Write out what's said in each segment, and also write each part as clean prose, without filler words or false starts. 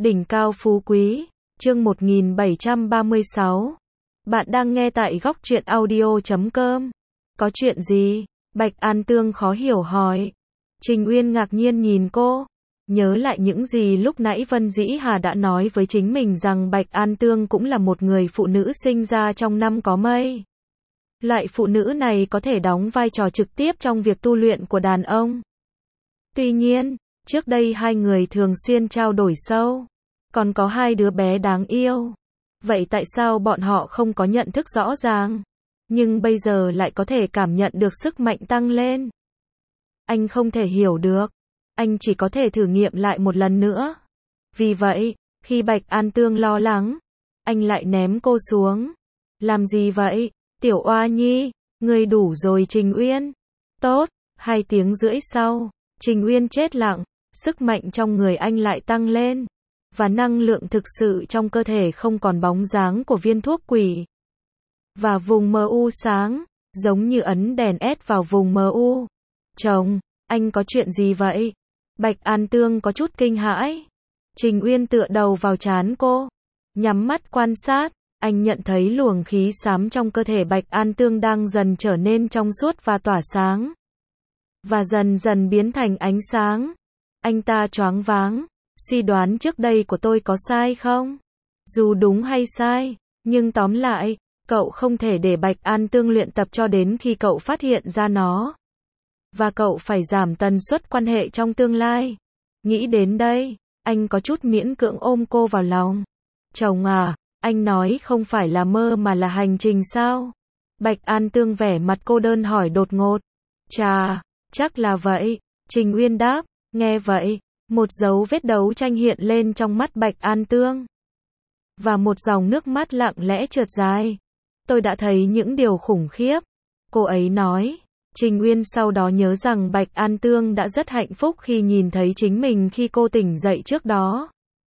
Đỉnh cao phú quý, chương 1736. Bạn đang nghe tại góc truyện audio.com. Có chuyện gì? Bạch An Tương khó hiểu hỏi. Trình Uyên ngạc nhiên nhìn cô. Nhớ lại những gì lúc nãy Vân Dĩ Hà đã nói với chính mình rằng Bạch An Tương cũng là một người phụ nữ sinh ra trong năm có mây. Loại phụ nữ này có thể đóng vai trò trực tiếp trong việc tu luyện của đàn ông. Tuy nhiên, trước đây hai người thường xuyên trao đổi sâu. Còn có hai đứa bé đáng yêu. Vậy tại sao bọn họ không có nhận thức rõ ràng? Nhưng bây giờ lại có thể cảm nhận được sức mạnh tăng lên. Anh không thể hiểu được. Anh chỉ có thể thử nghiệm lại một lần nữa. Vì vậy, khi Bạch An Tương lo lắng, anh lại ném cô xuống. Làm gì vậy? Tiểu Oa Nhi, ngươi đủ rồi Trình Uyên. Tốt, 2 tiếng rưỡi sau, Trình Uyên chết lặng, sức mạnh trong người anh lại tăng lên. Và năng lượng thực sự trong cơ thể không còn bóng dáng của viên thuốc quỷ. Và vùng mờ u sáng, giống như ấn đèn LED vào vùng mờ u. Chồng, anh có chuyện gì vậy? Bạch An Tương có chút kinh hãi. Trình Uyên tựa đầu vào trán cô, nhắm mắt quan sát. Anh nhận thấy luồng khí xám trong cơ thể Bạch An Tương đang dần trở nên trong suốt và tỏa sáng. Và dần dần biến thành ánh sáng. Anh ta choáng váng. Suy đoán trước đây của tôi có sai không? Dù đúng hay sai, nhưng tóm lại, cậu không thể để Bạch An Tương luyện tập cho đến khi cậu phát hiện ra nó. Và cậu phải giảm tần suất quan hệ trong tương lai. Nghĩ đến đây, anh có chút miễn cưỡng ôm cô vào lòng. Chồng à, anh nói không phải là mơ mà là hành trình sao? Bạch An Tương vẻ mặt cô đơn hỏi đột ngột. Chà, chắc là vậy. Trình Uyên đáp, nghe vậy. Một dấu vết đấu tranh hiện lên trong mắt Bạch An Tương. Và một dòng nước mắt lặng lẽ trượt dài. Tôi đã thấy những điều khủng khiếp. Cô ấy nói. Trình Uyên sau đó nhớ rằng Bạch An Tương đã rất hạnh phúc khi nhìn thấy chính mình khi cô tỉnh dậy trước đó.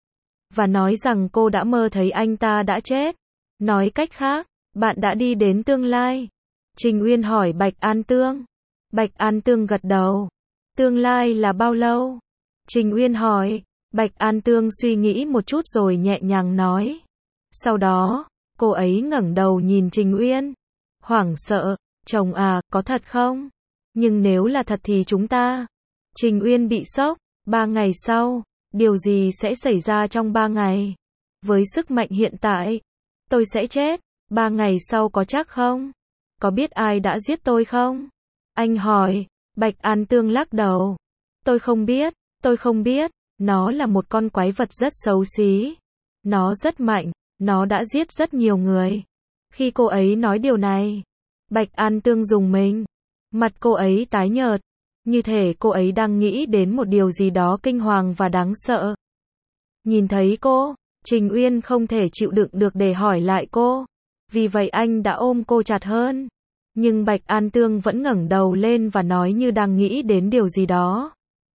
Và nói rằng cô đã mơ thấy anh ta đã chết. Nói cách khác, bạn đã đi đến tương lai. Trình Uyên hỏi Bạch An Tương. Bạch An Tương gật đầu. Tương lai là bao lâu? Trình Uyên hỏi. Bạch An Tương suy nghĩ một chút rồi nhẹ nhàng nói. Sau đó, cô ấy ngẩng đầu nhìn Trình Uyên. Hoảng sợ, chồng à, có thật không? Nhưng nếu là thật thì chúng ta... Trình Uyên bị sốc. 3 ngày sau, điều gì sẽ xảy ra trong 3 ngày? Với sức mạnh hiện tại, tôi sẽ chết. 3 ngày sau có chắc không? Có biết ai đã giết tôi không? Anh hỏi. Bạch An Tương lắc đầu. Tôi không biết. Tôi không biết, nó là một con quái vật rất xấu xí. Nó rất mạnh, nó đã giết rất nhiều người. Khi cô ấy nói điều này, Bạch An Tương rùng mình. Mặt cô ấy tái nhợt, như thể cô ấy đang nghĩ đến một điều gì đó kinh hoàng và đáng sợ. Nhìn thấy cô, Trình Uyên không thể chịu đựng được để hỏi lại cô. Vì vậy anh đã ôm cô chặt hơn. Nhưng Bạch An Tương vẫn ngẩng đầu lên và nói như đang nghĩ đến điều gì đó.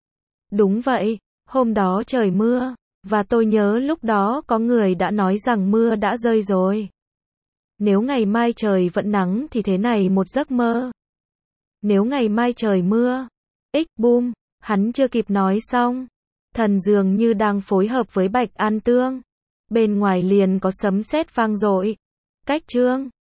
Đúng vậy, hôm đó trời mưa, và tôi nhớ lúc đó có người đã nói rằng mưa đã rơi rồi. Nếu ngày mai trời vẫn nắng thì thế này một giấc mơ. Nếu ngày mai trời mưa, boom, hắn chưa kịp nói xong. Thần dường như đang phối hợp với Bạch An Tương. Bên ngoài liền có sấm sét vang dội. Cách chương